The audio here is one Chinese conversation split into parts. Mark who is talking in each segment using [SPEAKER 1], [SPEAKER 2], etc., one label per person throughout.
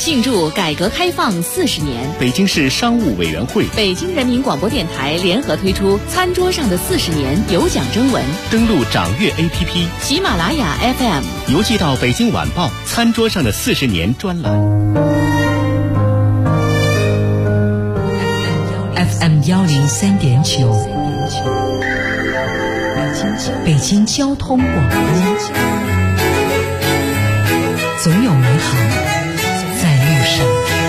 [SPEAKER 1] 庆祝改革开放40年，
[SPEAKER 2] 北京市商务委员会、
[SPEAKER 1] 北京人民广播电台联合推出《餐桌上的40年》有奖征文。
[SPEAKER 2] 登录掌阅 APP、
[SPEAKER 1] 喜马拉雅 FM，
[SPEAKER 2] 邮寄到《北京晚报》餐桌上的40年专栏。
[SPEAKER 3] FM 103.9，北京交通广播，总有美好在路上。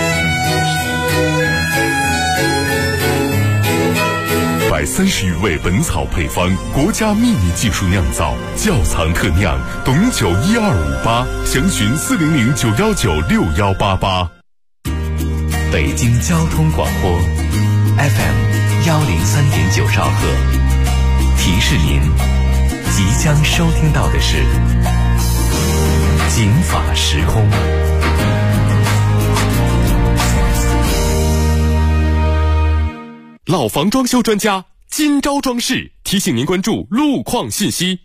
[SPEAKER 4] 130余味本草配方，国家秘密技术酿造，窖藏特酿，董酒1258，详询400-919-6188。
[SPEAKER 5] 北京交通广播 FM 103.9兆赫，提示您即将收听到的是警法时空。
[SPEAKER 4] 老房装修专家今朝装饰提醒您关注路况信息。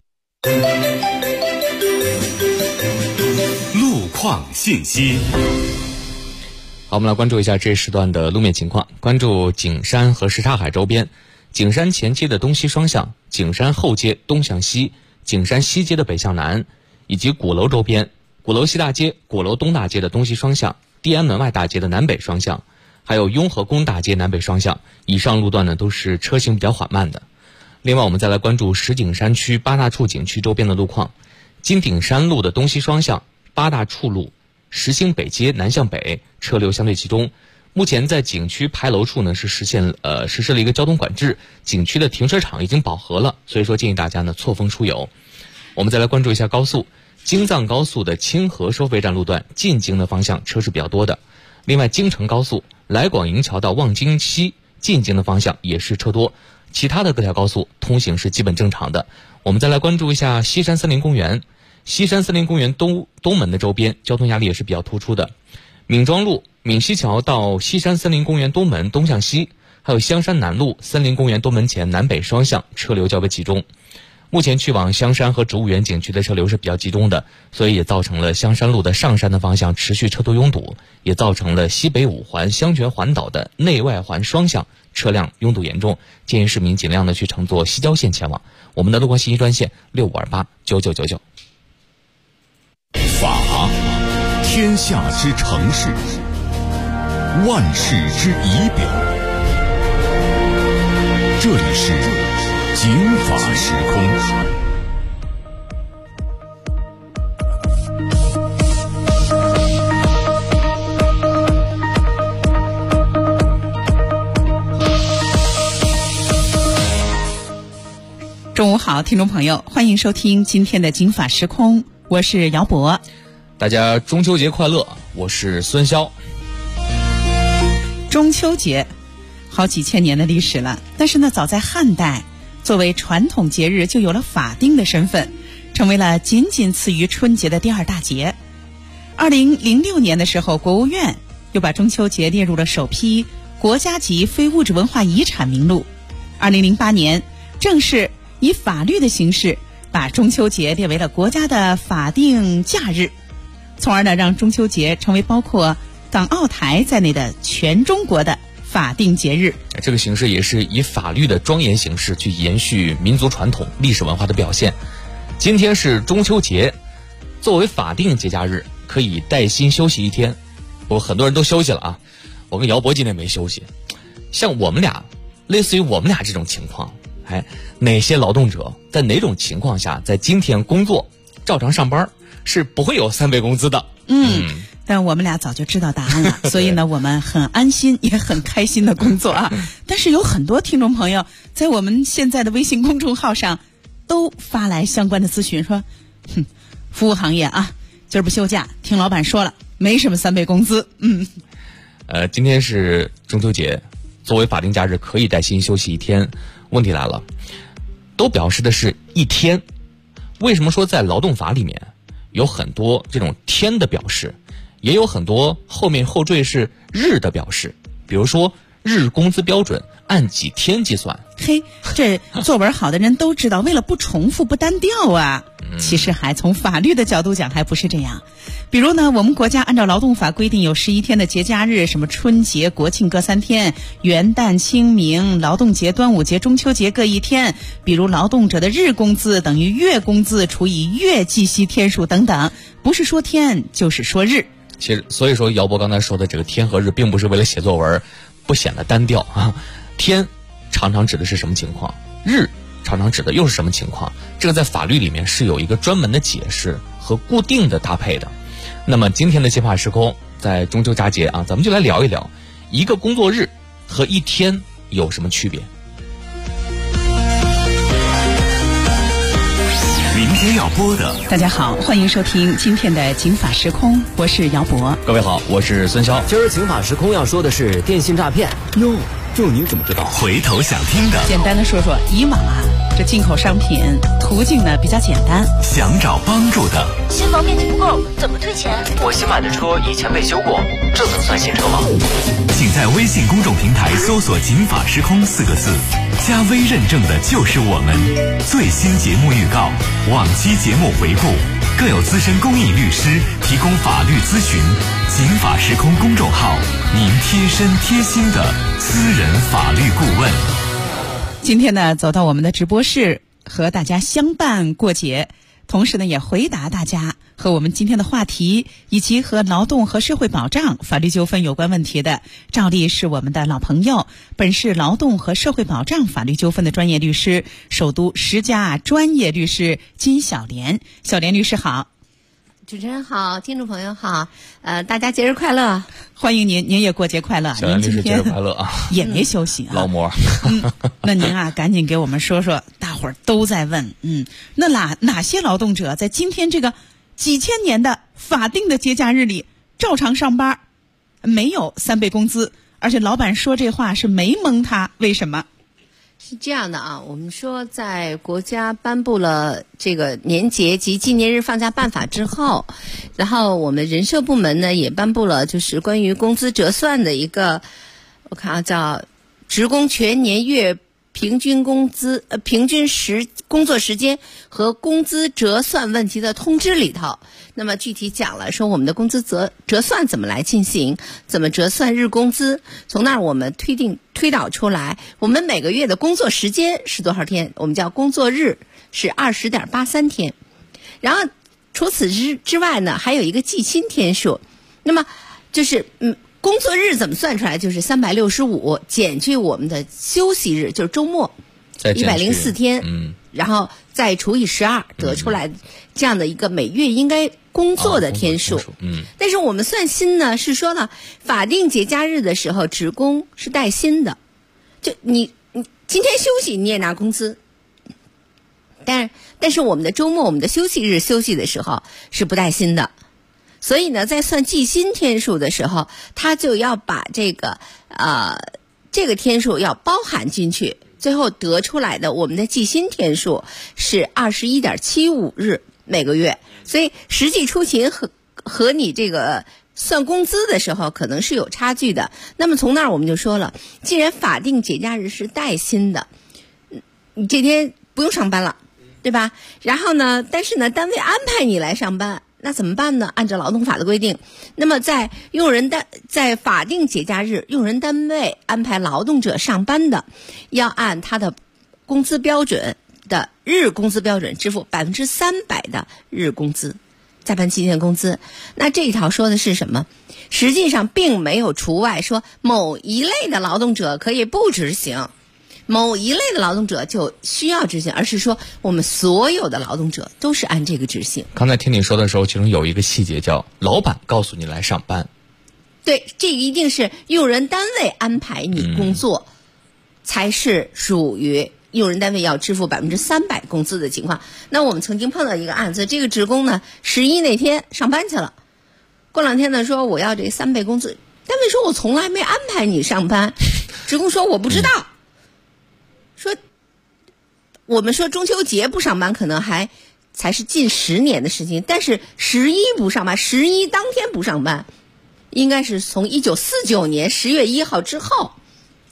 [SPEAKER 4] 路况信息。
[SPEAKER 6] 好，我们来关注一下这时段的路面情况。关注景山和什刹海周边，景山前街的东西双向，景山后街东向西，景山西街的北向南，以及鼓楼周边，鼓楼西大街、鼓楼东大街的东西双向，地安门外大街的南北双向，还有雍和宫大街南北双向，以上路段呢都是车行比较缓慢的。另外我们再来关注石景山区八大处景区周边的路况，金顶山路的东西双向，八大处路石兴北街南向北车流相对集中。目前在景区牌楼处呢是实施了一个交通管制，景区的停车场已经饱和了，所以说建议大家呢错峰出游。我们再来关注一下高速，京藏高速的清河收费站路段进京的方向车是比较多的。另外京承高速来广营桥到望京西进京的方向也是车多，其他的各条高速通行是基本正常的。我们再来关注一下西山森林公园，西山森林公园东门的周边交通压力也是比较突出的。闵庄路闵西桥到西山森林公园东门东向西，还有香山南路森林公园东门前南北双向车流较为集中。目前去往香山和植物园景区的车流是比较集中的，所以也造成了香山路的上山的方向持续车多拥堵，也造成了西北五环香泉环岛的内外环双向车辆拥堵严重，建议市民尽量的去乘坐西郊线前往。我们的路况信息专线65289999。
[SPEAKER 4] 法，天下之城市，万世之仪表。这里是警法时空。
[SPEAKER 7] 中午好，听众朋友，欢迎收听今天的警法时空，我是姚博。
[SPEAKER 6] 大家中秋节快乐，我是孙骁。
[SPEAKER 7] 中秋节好几千年的历史了，但是呢，早在汉代，作为传统节日就有了法定的身份，成为了仅仅次于春节的第二大节。2006年的时候，国务院又把中秋节列入了首批国家级非物质文化遗产名录。2008年，正式以法律的形式把中秋节列为了国家的法定假日，从而呢让中秋节成为包括港澳台在内的全中国的法定节日。
[SPEAKER 6] 这个形式也是以法律的庄严形式去延续民族传统历史文化的表现。今天是中秋节，作为法定节假日可以带薪休息一天。很多人都休息了啊，我跟姚博今天没休息。像我们俩，类似于我们俩这种情况，哪些劳动者在哪种情况下在今天工作照常上班是不会有3倍工资的？
[SPEAKER 7] 但我们俩早就知道答案了，所以呢我们很安心也很开心的工作啊。但是有很多听众朋友在我们现在的微信公众号上都发来相关的咨询，说服务行业啊，今儿不休假，听老板说了没什么3倍工资。
[SPEAKER 6] 今天是中秋节，作为法定假日可以带薪休息一天。问题来了，都表示的是一天，为什么说在劳动法里面有很多这种天的表示，也有很多后缀是日的表示？比如说日工资标准按几天计算。
[SPEAKER 7] 嘿，这作文好的人都知道，为了不重复不单调啊。其实还从法律的角度讲还不是这样。比如呢，我们国家按照劳动法规定有11天的节假日，什么春节国庆各3天，元旦清明劳动节端午节中秋节各1天，比如劳动者的日工资等于月工资除以月计息天数等等，不是说天就是说日。
[SPEAKER 6] 其实所以说姚博刚才说的这个天和日并不是为了写作文不显得单调啊，天常常指的是什么情况，日常常指的又是什么情况，这个在法律里面是有一个专门的解释和固定的搭配的。那么今天的金法时空在中秋佳节啊，咱们就来聊一聊一个工作日和1天有什么区别。
[SPEAKER 5] 明天要播的，
[SPEAKER 7] 大家好，欢迎收听今天的警法时空，我是姚博。
[SPEAKER 6] 各位好，我是孙潇。
[SPEAKER 8] 今儿警法时空要说的是电信诈骗。
[SPEAKER 5] 哟，这您怎么知道？回头想听的，
[SPEAKER 7] 简单的说说，以往啊，这进口商品途径呢比较简单，
[SPEAKER 5] 想找帮助的，
[SPEAKER 9] 新房面积不够，怎么退钱？
[SPEAKER 8] 我新买的车以前被修过，这能算新车吗？
[SPEAKER 5] 请在微信公众平台搜索“警法时空”4个字，加微认证的就是我们。最新节目预告、往期节目回顾，更有资深公益律师提供法律咨询。警法时空公众号，您贴身贴心的私人法律顾问。
[SPEAKER 7] 今天呢，走到我们的直播室，和大家相伴过节，同时呢，也回答大家和我们今天的话题以及和劳动和社会保障法律纠纷有关问题的，照例是我们的老朋友，本市劳动和社会保障法律纠纷的专业律师，首都10家专业律师金小莲。小莲律师好。
[SPEAKER 9] 主持人好，听众朋友好，大家节日快乐！
[SPEAKER 7] 欢迎您，您也过节快乐。
[SPEAKER 6] 小莲律师节日快乐啊！
[SPEAKER 7] 也没休息啊，
[SPEAKER 6] 劳模。
[SPEAKER 7] 那您啊，赶紧给我们说说，大伙儿都在问，那哪些劳动者在今天这个几千年的法定的节假日里照常上班，没有3倍工资，而且老板说这话是没蒙他，为什么？
[SPEAKER 9] 是这样的啊，我们说在国家颁布了这个年节及纪念日放假办法之后，然后我们人社部门呢也颁布了就是关于工资折算的一个，我看啊叫职工全年月平均工资平均工作时间和工资折算问题的通知里头，那么具体讲了说我们的工资折算怎么来进行，怎么折算日工资，从那儿我们推导出来我们每个月的工作时间是多少天，我们叫工作日是20.83天。然后除此之外呢，还有一个计薪天数，那么就是工作日怎么算出来，就是365减去我们的休息日，就是周末104天，然后再除以12，得出来这样的一个每月应该工作的天数。但是我们算薪呢，是说了法定节假日的时候职工是带薪的，就你今天休息你也拿工资，但是我们的周末我们的休息日休息的时候是不带薪的。所以呢，在算计薪天数的时候，他就要把这个天数要包含进去，最后得出来的我们的计薪天数是21.75日每个月。所以实际出勤和你这个算工资的时候可能是有差距的。那么从那儿我们就说了，既然法定节假日是带薪的，你这天不用上班了，对吧？然后呢，但是呢，单位安排你来上班，那怎么办呢？按照劳动法的规定，那么在法定节假日，用人单位安排劳动者上班的，要按他的工资标准的日工资标准支付300%的日工资，再办7天工资。那这一条说的是什么？实际上并没有除外，说某一类的劳动者可以不执行，某一类的劳动者就需要执行，而是说我们所有的劳动者都是按这个执行。
[SPEAKER 6] 刚才听你说的时候，其中有一个细节叫老板告诉你来上班。
[SPEAKER 9] 对，这个一定是用人单位安排你工作，才是属于用人单位要支付300%工资的情况。那我们曾经碰到一个案子，这个职工呢11那天上班去了，过2天呢说我要这3倍工资，单位说我从来没安排你上班，职工说我不知道。说我们说中秋节不上班可能才是近10年的事情，但是11不上班，11当天不上班，应该是从1949年10月1号之后，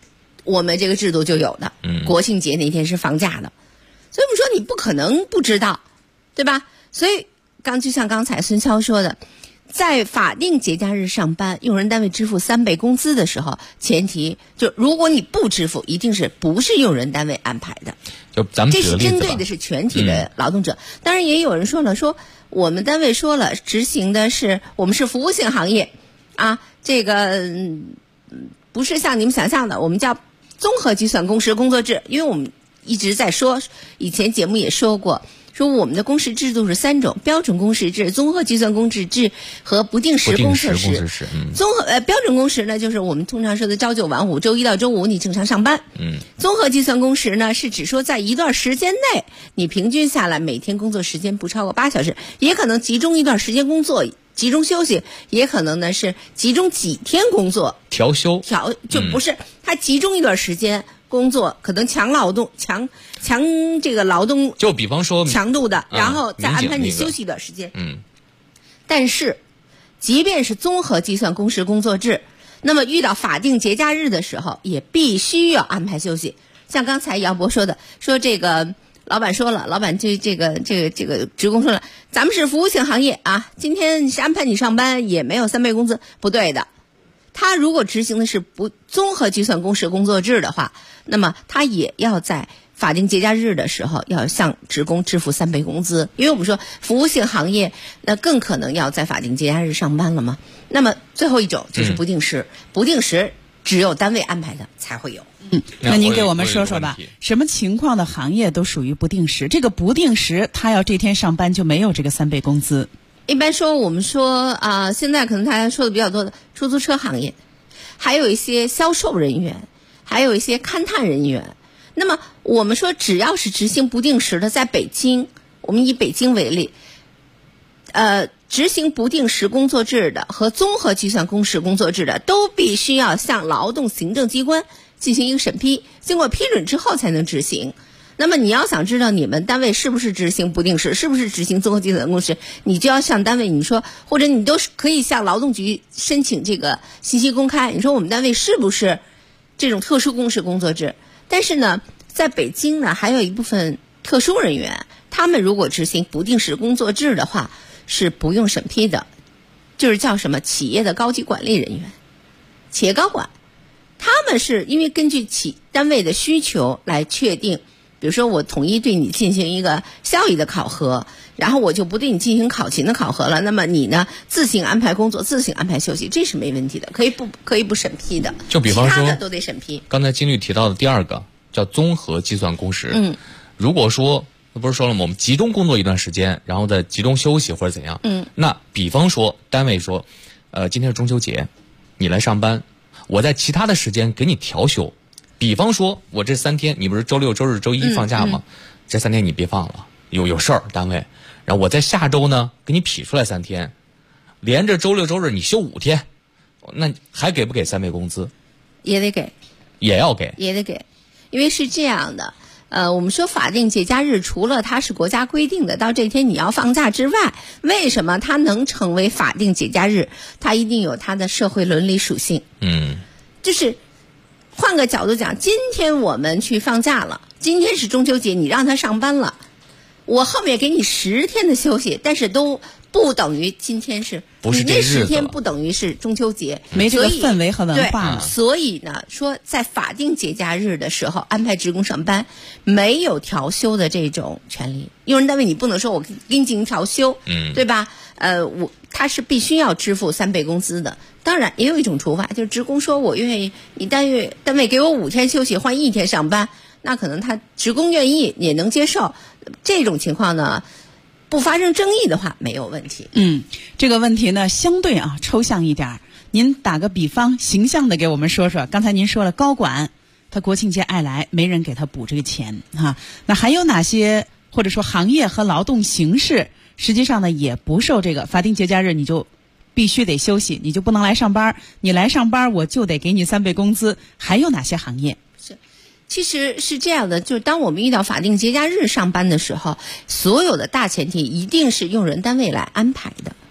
[SPEAKER 9] 我们这个制度就有的。国庆节那天是放假的，所以我们说你不可能不知道，对吧？所以就像刚才孙潇说的，在法定节假日上班，用人单位支付3倍工资的时候，前提就如果你不支付，一定是不是用人单位安排的。
[SPEAKER 6] 就咱们
[SPEAKER 9] 这是针对的是全体的劳动者。当然也有人说了，说我们单位说了，执行的是我们是服务性行业啊，这个不是像你们想象的，我们叫综合计算工时工作制。因为我们一直在说，以前节目也说过，说我们的工时制度是3种：标准工时制、综合计算工时制和不定时工作制。标准工时呢，就是我们通常说的朝9晚5，周一到周五你正常上班。综合计算工时呢，是指说在一段时间内，你平均下来每天工作时间不超过8小时，也可能集中一段时间工作，集中休息，也可能呢是集中几天工作
[SPEAKER 6] 调休，
[SPEAKER 9] 就不是它集中一段时间工作，可能强劳动强这个劳动，
[SPEAKER 6] 就比方说
[SPEAKER 9] 强度的，然后再安排你休息一段时间。但是即便是综合计算工时工作制，那么遇到法定节假日的时候，也必须要安排休息。像刚才姚博说的，说这个老板说了，老板这个职工说了，咱们是服务性行业啊，今天是安排你上班，也没有3倍工资，不对的。他如果执行的是不综合计算工时工作制的话，那么他也要在法定节假日的时候要向职工支付3倍工资。因为我们说服务性行业，那更可能要在法定节假日上班了嘛。那么最后一种就是不定时，不定时只有单位安排的才会有。
[SPEAKER 7] 那您给我们说说吧，什么情况的行业都属于不定时？这个不定时，他要这天上班就没有这个3倍工资。
[SPEAKER 9] 一般说，我们说现在可能大家说的比较多的出租车行业，还有一些销售人员，还有一些勘探人员。那么我们说，只要是执行不定时的，在北京，我们以北京为例，执行不定时工作制的和综合计算工时工作制的，都必须要向劳动行政机关进行一个审批，经过批准之后才能执行。那么你要想知道你们单位是不是执行不定时，是不是执行综合计算工时，你就要向单位你说，或者你都可以向劳动局申请这个信息公开，你说我们单位是不是这种特殊工时工作制。但是呢，在北京呢，还有一部分特殊人员，他们如果执行不定时工作制的话，是不用审批的，就是叫什么企业的高级管理人员，企业高管。他们是因为根据单位的需求来确定，比如说我统一对你进行一个效益的考核，然后我就不对你进行考勤的考核了，那么你呢自行安排工作，自行安排休息，这是没问题的，可以不审批的。
[SPEAKER 6] 就比方说
[SPEAKER 9] 其他的都得审批。
[SPEAKER 6] 刚才金律提到的第二个叫综合计算工时。如果说不是说了吗，我们集中工作一段时间，然后再集中休息或者怎样。那比方说单位说今天是中秋节，你来上班，我在其他的时间给你调休。比方说我这3天，你不是周六周日周一放假吗？这3天你别放了，有事儿单位，然后我在下周呢给你劈出来3天，连着周六周日你休5天，那还给不给3倍工资？
[SPEAKER 9] 也得给，
[SPEAKER 6] 也要给，
[SPEAKER 9] 也得给。因为是这样的，我们说法定节假日除了它是国家规定的到这天你要放假之外，为什么它能成为法定节假日？它一定有它的社会伦理属性。就是换个角度讲，今天我们去放假了，今天是中秋节，你让他上班了，我后面给你10天的休息，但是都不等于今天是
[SPEAKER 6] 不是这日子了，
[SPEAKER 9] 你那10天不等于是中秋节，
[SPEAKER 7] 没这个氛围和文化了。
[SPEAKER 9] 所以呢，说在法定节假日的时候安排职工上班，没有调休的这种权利。用人单位你不能说我给你进行调休，对吧？他是必须要支付3倍工资的。当然也有一种除法，就是职工说我愿意，你单位给我5天休息，换1天上班，那可能他职工愿意也能接受。这种情况呢，不发生争议的话没有问题。
[SPEAKER 7] 这个问题呢相对抽象一点，您打个比方，形象的给我们说说。刚才您说了高管他国庆节爱来，没人给他补这个钱那还有哪些或者说行业和劳动形式实际上呢也不受这个法定节假日你就必须得休息，你就不能来上班，你来上班我就得给你3倍工资。还有哪些行业？
[SPEAKER 9] 其实是这样的，就是当我们遇到法定节假日上班的时候，所有的大前提一定是用人单位来安排的。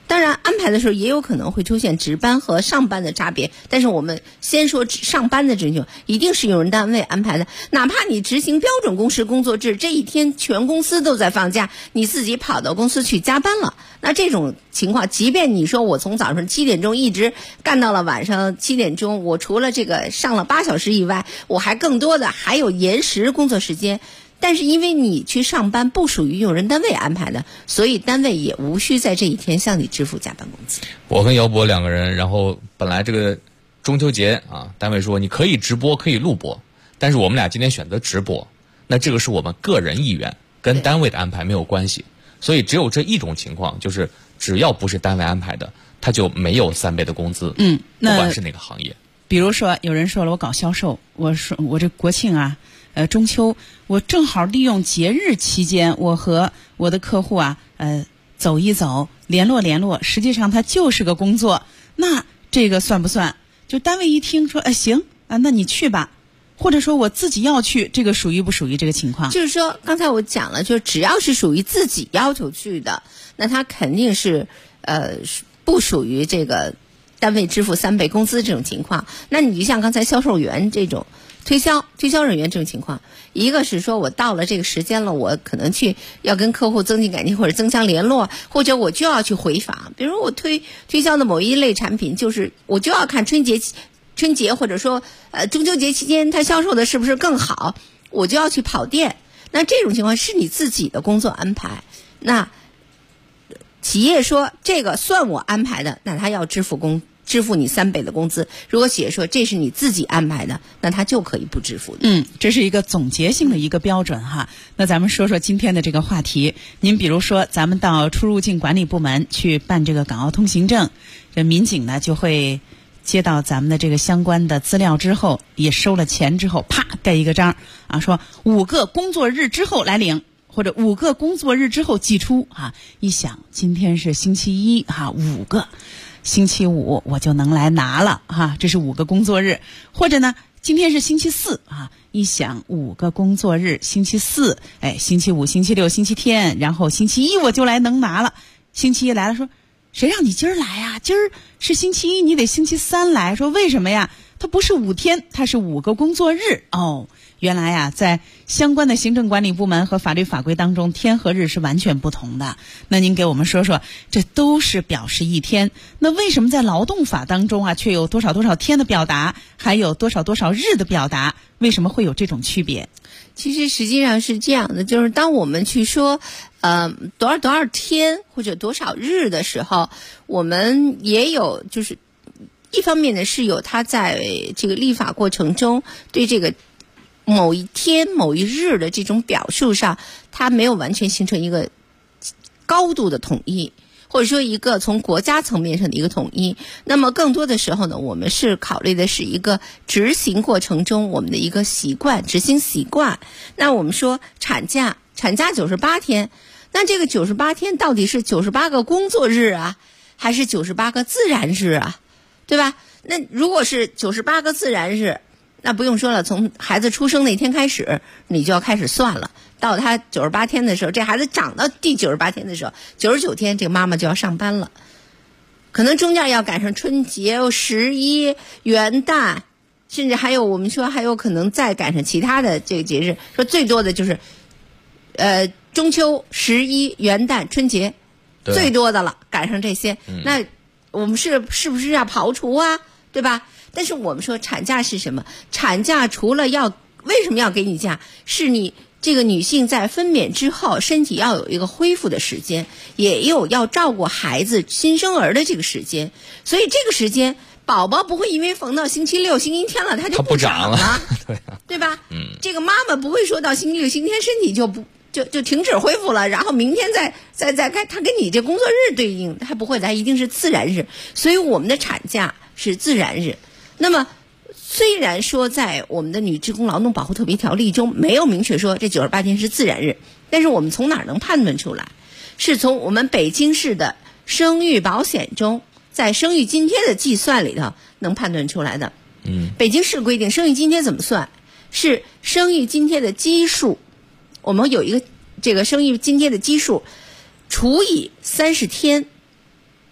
[SPEAKER 9] 当然安排的时候也有可能会出现值班和上班的差别，但是我们先说上班的这种一定是用人单位安排的，哪怕你执行标准工时工作制，这一天全公司都在放假，你自己跑到公司去加班了，那这种情况即便你说我从早上7点钟一直干到了晚上7点钟，我除了这个上了8小时以外，我还更多的还有延时工作时间，但是因为你去上班不属于用人单位安排的，所以单位也无需在这一天向你支付加班工资。
[SPEAKER 6] 我跟姚博2个人，然后本来这个中秋节啊，单位说你可以直播可以录播，但是我们俩今天选择直播，那这个是我们个人意愿，跟单位的安排没有关系，所以只有这一种情况，就是只要不是单位安排的，他就没有3倍的工资。不管是哪个行业。
[SPEAKER 7] 比如说有人说了，我搞销售，我说我这国庆啊中秋，我正好利用节日期间，我和我的客户啊走一走，联络，实际上它就是个工作，那这个算不算？就单位一听说行啊，那你去吧，或者说我自己要去，这个属于不属于这个情况？
[SPEAKER 9] 就是说刚才我讲了，就只要是属于自己要求去的，那它肯定是不属于这个单位支付3倍工资这种情况。那你就像刚才销售员这种推销人员这种情况，一个是说我到了这个时间了，我可能去要跟客户增进感情或者增强联络，或者我就要去回访，比如我推销的某一类产品，就是我就要看春节或者说中秋节期间它销售的是不是更好，我就要去跑店。那这种情况是你自己的工作安排，那企业说这个算我安排的，那他要支付你3倍的工资。如果企业说这是你自己安排的，那他就可以不支付的。
[SPEAKER 7] 这是一个总结性的一个标准哈。那咱们说说今天的这个话题。您比如说咱们到出入境管理部门去办这个港澳通行证，这民警呢就会接到咱们的这个相关的资料之后，也收了钱之后，啪盖一个章啊，说5个工作日之后来领，或者5个工作日之后寄出啊。一想今天是星期1哈，5个星期5我就能来拿了哈，这是5个工作日。或者呢今天是星期4啊，一想5个工作日，星期4星期5星期6星期天，然后星期1我就来能拿了。星期1来了，说谁让你今儿来啊？今儿是星期1，你得星期3来。说为什么呀？它不是5天，它是5个工作日。原来呀，在相关的行政管理部门和法律法规当中，天和日是完全不同的。那您给我们说说，这都是表示1天，那为什么在劳动法当中啊，却有多少多少天的表达，还有多少多少日的表达？为什么会有这种区别？
[SPEAKER 9] 其实实际上是这样的，就是当我们去说多少多少天或者多少日的时候，我们也有就是一方面呢是有它在这个立法过程中对这个某一天某一日的这种表述上，它没有完全形成一个高度的统一，或者说一个从国家层面上的一个统一。那么更多的时候呢，我们是考虑的是一个执行过程中我们的一个习惯，执行习惯。那我们说产假98天，那这个98天到底是98个工作日啊，还是98个自然日啊，对吧？那如果是98个自然日，那不用说了，从孩子出生那天开始你就要开始算了，到他98天的时候，这孩子长到第98天的时候，99天这个妈妈就要上班了，可能中间要赶上春节、11、元旦，甚至还有我们说还有可能再赶上其他的这个节日，说最多的就是中秋、11、元旦、春节，最多的了，赶上这些，那我们是不是要刨除啊，对吧？但是我们说产假是什么？产假除了为什么要给你假？是你这个女性在分娩之后，身体要有一个恢复的时间，也有要照顾孩子新生儿的这个时间。所以这个时间，宝宝不会因为逢到星期6、星期天了，它就不长了，对吧？这个妈妈不会说到星期6、星期天身体就停止恢复了，然后明天再开，它跟你这工作日对应，它不会，它一定是自然日。所以我们的产假是自然日。那么虽然说在我们的女职工劳动保护特别条例中没有明确说这98天是自然日，但是我们从哪儿能判断出来？是从我们北京市的生育保险中，在生育津贴的计算里头能判断出来的。北京市规定生育津贴怎么算？是生育津贴的基数，我们有一个这个生育津贴的基数除以30天，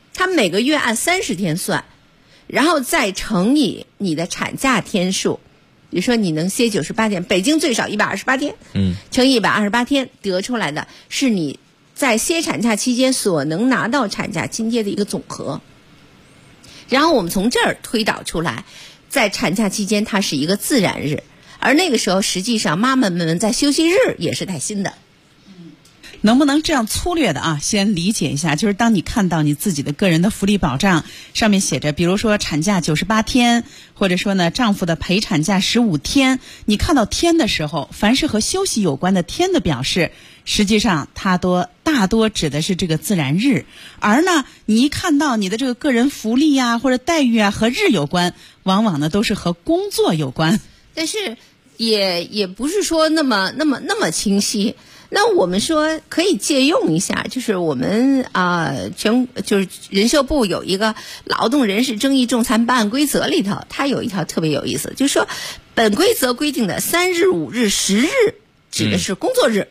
[SPEAKER 9] 它每个月按30天算，然后再乘以你的产假天数。比如说你能歇98天，北京最少128天，乘以128天得出来的是你在歇产假期间所能拿到产假津贴的一个总和。然后我们从这儿推导出来，在产假期间它是一个自然日，而那个时候实际上妈妈们在休息日也是带薪的。
[SPEAKER 7] 能不能这样粗略的先理解一下，就是当你看到你自己的个人的福利保障上面写着，比如说产假98天，或者说呢丈夫的陪产假15天，你看到天的时候，凡是和休息有关的天的表示，实际上它大多指的是这个自然日。而呢你一看到你的这个个人福利或者待遇和日有关，往往呢都是和工作有关。
[SPEAKER 9] 但是也不是说那么清晰。那我们说可以借用一下，就是我们就是人社部有一个劳动人事争议仲裁办案规则里头，它有一条特别有意思，就是说本规则规定的3日、5日、10日指的是工作日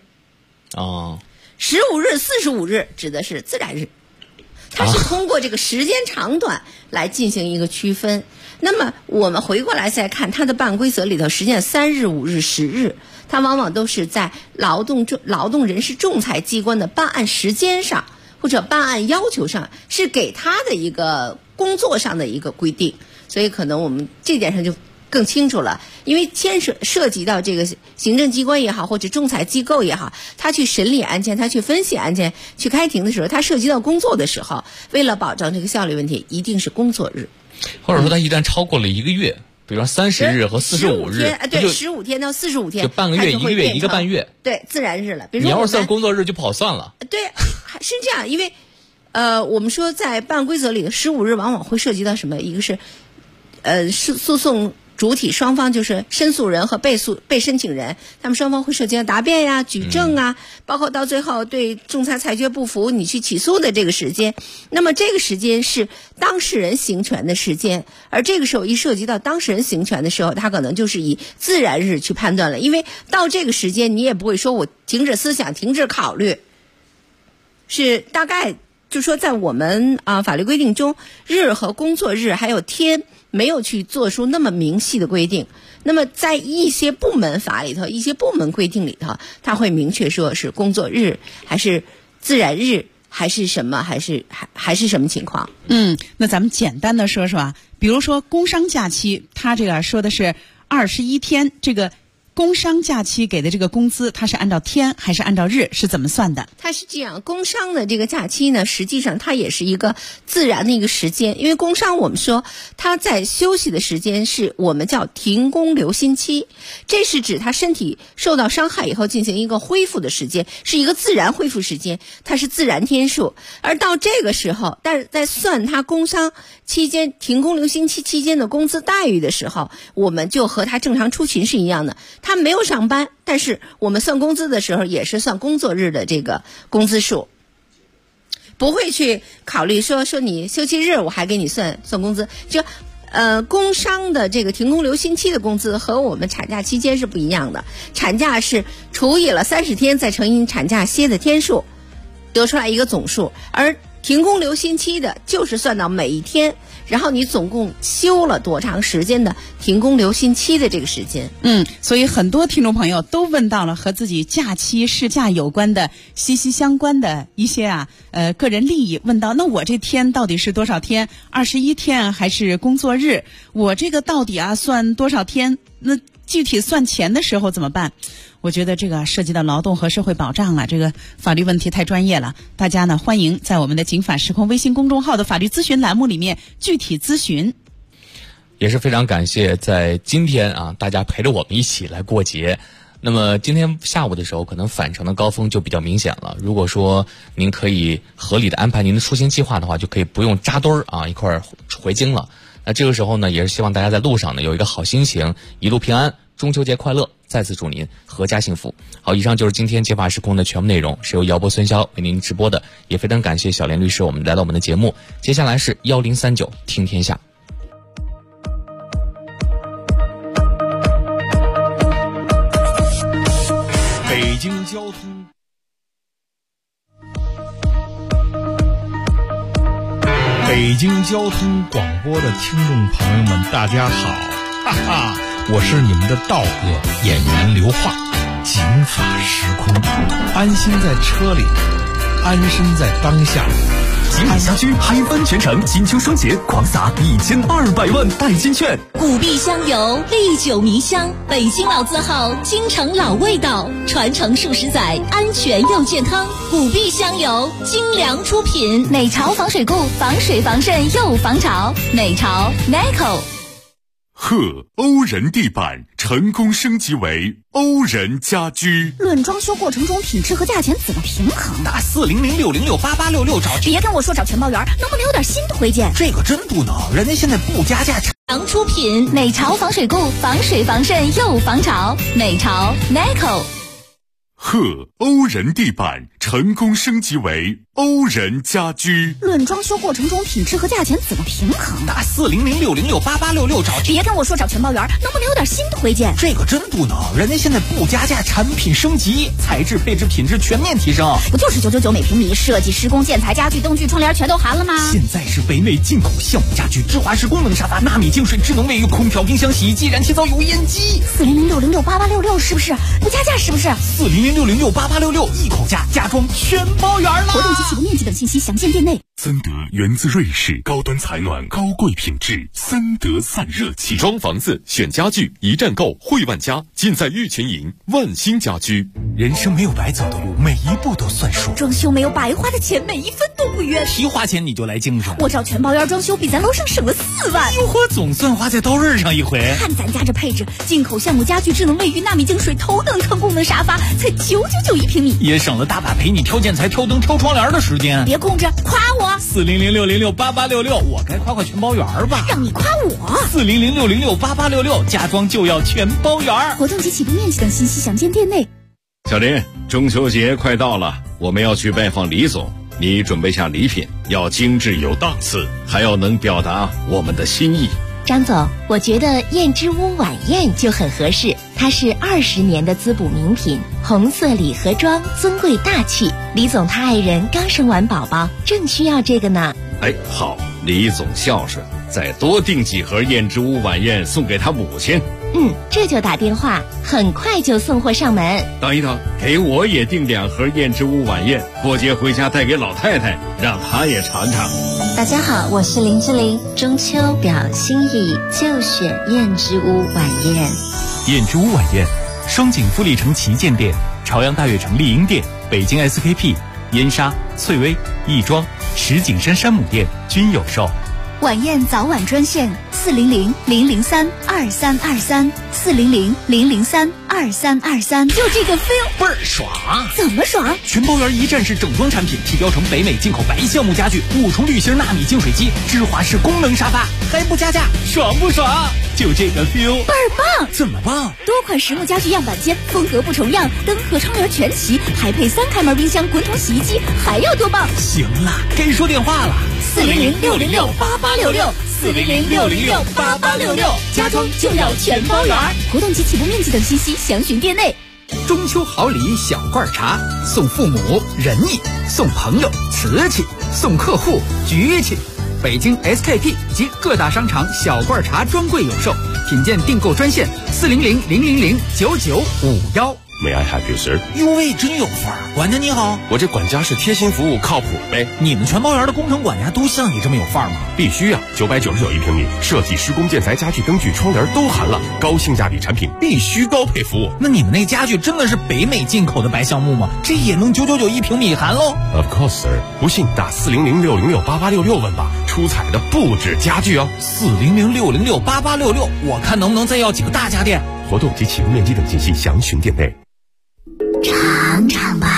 [SPEAKER 9] ，15日、45日指的是自然日，它是通过这个时间长短来进行一个区分。那么我们回过来再看它的办案规则里头，实际上3日、5日、10日它往往都是在劳动人事仲裁机关的办案时间上或者办案要求上，是给他的一个工作上的一个规定。所以可能我们这点上就更清楚了，因为涉及到这个行政机关也好，或者仲裁机构也好，他去审理案件，他去分析案件，去开庭的时候，他涉及到工作的时候，为了保障这个效率问题，一定是工作日，
[SPEAKER 6] 或者说他一旦超过了1个月，比如说30日和45日，
[SPEAKER 9] 对，15天到45天，
[SPEAKER 6] 就半个月、1个月、1个半月，
[SPEAKER 9] 对，自然日了。比如
[SPEAKER 6] 你要是算工作日就不好算了。
[SPEAKER 9] 对，是这样，因为我们说在办案规则里的15日往往会涉及到什么？一个是诉讼主体双方，就是申诉人和被申请人，他们双方会涉及到答辩呀、举证啊，包括到最后对仲裁裁决不服，你去起诉的这个时间。那么这个时间是当事人行权的时间，而这个时候一涉及到当事人行权的时候，他可能就是以自然日去判断了，因为到这个时间你也不会说我停止思想、停止考虑，是大概就说在我们法律规定中，日和工作日还有天没有去做出那么明细的规定。那么在一些部门法里头，一些部门规定里头，它会明确说是工作日还是自然日还是什么，还是什么情况。
[SPEAKER 7] 那咱们简单的说说比如说工伤假期，它这个说的是21天，这个工伤假期给的这个工资，它是按照天还是按照日，是怎么算的？
[SPEAKER 9] 它是这样，工伤的这个假期呢，实际上它也是一个自然的一个时间，因为工伤我们说它在休息的时间是我们叫停工留薪期，这是指他身体受到伤害以后进行一个恢复的时间，是一个自然恢复时间，它是自然天数。而到这个时候，但是在算他工伤期间停工留薪期期间的工资待遇的时候，我们就和他正常出勤是一样的，他没有上班，但是我们算工资的时候也是算工作日的这个工资数，不会去考虑说你休息日我还给你算工资。就工伤的这个停工留薪期的工资和我们产假期间是不一样的，产假是除以了30天再乘以产假歇的天数，得出来一个总数，而停工留薪期的就是算到每一天，然后你总共休了多长时间的停工留薪期的这个时间。
[SPEAKER 7] 所以很多听众朋友都问到了和自己假期事假有关的息息相关的一些个人利益，问到那我这天到底是多少天，21天还是工作日，我这个到底算多少天，那具体算钱的时候怎么办？我觉得这个涉及到劳动和社会保障这个法律问题太专业了，大家呢欢迎在我们的警法时空微信公众号的法律咨询栏目里面具体咨询。
[SPEAKER 6] 也是非常感谢在今天大家陪着我们一起来过节。那么今天下午的时候，可能返程的高峰就比较明显了。如果说您可以合理的安排您的出行计划的话，就可以不用扎堆一块儿回京了。那这个时候呢，也是希望大家在路上呢有一个好心情，一路平安，中秋节快乐，再次祝您阖家幸福。好，以上就是今天解法时空的全部内容，是由姚波、孙潇为您直播的，也非常感谢小莲律师来到我们的节目。接下来是1039听天下。
[SPEAKER 2] 北京交通。
[SPEAKER 10] 北京交通广播的听众朋友们，大家好，哈哈，我是你们的道哥，演员刘化，警法时空，安心在车里，安身在当下。
[SPEAKER 5] 吉利家居嗨翻全城，金秋双节狂撒1200万代金券。
[SPEAKER 11] 古碧香油，历久弥香，北京老字号，京城老味道，传承数十载，安全又健康。古碧香油，精良出品，美潮防水固，防水防渗又防潮。美潮 Nico。
[SPEAKER 4] 贺欧人地板成功升级为欧人家居。
[SPEAKER 12] 论装修过程中品质和价钱怎么平衡？
[SPEAKER 13] 打400668866找。
[SPEAKER 12] 别跟我说找全包圆，能不能有点新推荐？
[SPEAKER 13] 这个真不能，人家现在不加价。
[SPEAKER 11] 强出品，美潮防水固，防水防渗又防潮。美潮 Nico。
[SPEAKER 4] 贺欧人地板成功升级为欧人家居。
[SPEAKER 12] 论装修过程中品质和价钱怎么平衡？
[SPEAKER 13] 打400668866找。
[SPEAKER 12] 别跟我说找全包圆，能不能有点新推荐？
[SPEAKER 13] 这个真不能，人家现在不加价，产品升级，材质配置品质全面提升。
[SPEAKER 12] 不就是999每平米，设计施工建材家具灯具窗帘全都含了吗？
[SPEAKER 13] 现在是北美进口项目家具，芝华士功能沙发，纳米净水智能卫浴，空调冰箱洗衣机，燃气灶油烟机。
[SPEAKER 12] 400668866是不是不加价？是不是
[SPEAKER 13] 400668866一口价，家装全包圆了。
[SPEAKER 12] 活动及起步面积等信息详见店内。
[SPEAKER 4] 森德源自瑞士，高端采暖，高贵品质，森德散热器。
[SPEAKER 14] 装房子选家具，一站购汇万家，尽在玉泉营万兴家居。
[SPEAKER 13] 人生没有白走的路，每一步都算数。
[SPEAKER 12] 装修没有白花的钱，每一分都不冤。
[SPEAKER 13] 提花钱你就来精神，
[SPEAKER 12] 我找全包圆装修，比咱楼上省了4万。
[SPEAKER 13] 哟呵，总算花在刀刃上一回。
[SPEAKER 12] 看咱家这配置，进口项目家具，智能卫浴，纳米净水，头等舱功能沙发，才999一平米，
[SPEAKER 13] 也省了大把陪你挑建材、挑灯、挑窗帘的时间。
[SPEAKER 12] 别空着，夸我。
[SPEAKER 13] 400668866，我该夸夸全包圆吧？
[SPEAKER 12] 让你夸我。
[SPEAKER 13] 400668866，家装就要全包圆。
[SPEAKER 12] 活动及起步面积等信息详见店内。
[SPEAKER 15] 小林，中秋节快到了，我们要去拜访李总，你准备下礼品，要精致有档次，还要能表达我们的心意。
[SPEAKER 16] 张总，我觉得燕之屋晚宴就很合适，它是20年的滋补名品，红色礼盒装，尊贵大气。李总他爱人刚生完宝宝，正需要这个呢。
[SPEAKER 15] 哎，好，李总孝顺，再多订几盒燕之屋晚宴送给他母亲。
[SPEAKER 16] 这就打电话，很快就送货上门。
[SPEAKER 15] 等一等，给我也订2盒燕之屋晚宴，过节回家带给老太太，让她也尝尝。
[SPEAKER 16] 大家好，我是林志玲，中秋表心意就选燕之屋晚宴。
[SPEAKER 5] 燕之屋晚宴，双井富力城旗舰店、朝阳大悦城丽婴店、北京 SKP、燕莎、翠微、亦庄、石景山山姆店均有售。
[SPEAKER 12] 晚宴早晚专线400-003-2323，400-003-2323，就这个 feel
[SPEAKER 13] 倍儿爽。
[SPEAKER 12] 怎么爽？
[SPEAKER 13] 全包圆一站式整装产品，提标成北美进口白橡木家具，5重滤芯纳米净水机，芝华士功能沙发，还不加价，爽不爽？就这个 feel
[SPEAKER 12] 倍儿棒。
[SPEAKER 13] 怎么棒？
[SPEAKER 12] 多款实木家具样板间，风格不重样，灯和窗帘全齐，还配3开门冰箱、滚筒洗衣机，还要多棒？
[SPEAKER 13] 行了，该说电话了。
[SPEAKER 12] 400-606-8866，400-606-8866，家装就要全包圆。活动及起步面积等信息详询店内。
[SPEAKER 17] 中秋好礼小罐茶，送父母仁义，送朋友瓷器，送客户局气。北京 SKP 及各大商场小罐茶专柜有售，品鉴订购专线400-000-9951。
[SPEAKER 18] May I help you, sir？
[SPEAKER 13] 哟喂，真有范儿！管家你好，
[SPEAKER 18] 我这管家是贴心服务，靠谱呗。
[SPEAKER 13] 你们全包圆的工程管家都像你这么有范儿吗？
[SPEAKER 18] 必须啊！999一平米，设计、施工、建材、家具、灯具、窗帘都含了，高性价比产品必须高配服务。
[SPEAKER 13] 那你们那家具真的是北美进口的白橡木吗？这也能999一平米含喽
[SPEAKER 18] ？Of course, sir。不信打400-606-8866问吧，出彩的不止家具哦。
[SPEAKER 13] 400-606-8866，我看能不能再要几个大家电。
[SPEAKER 18] 活动及起步面积等信息详询店内。
[SPEAKER 12] 尝尝吧，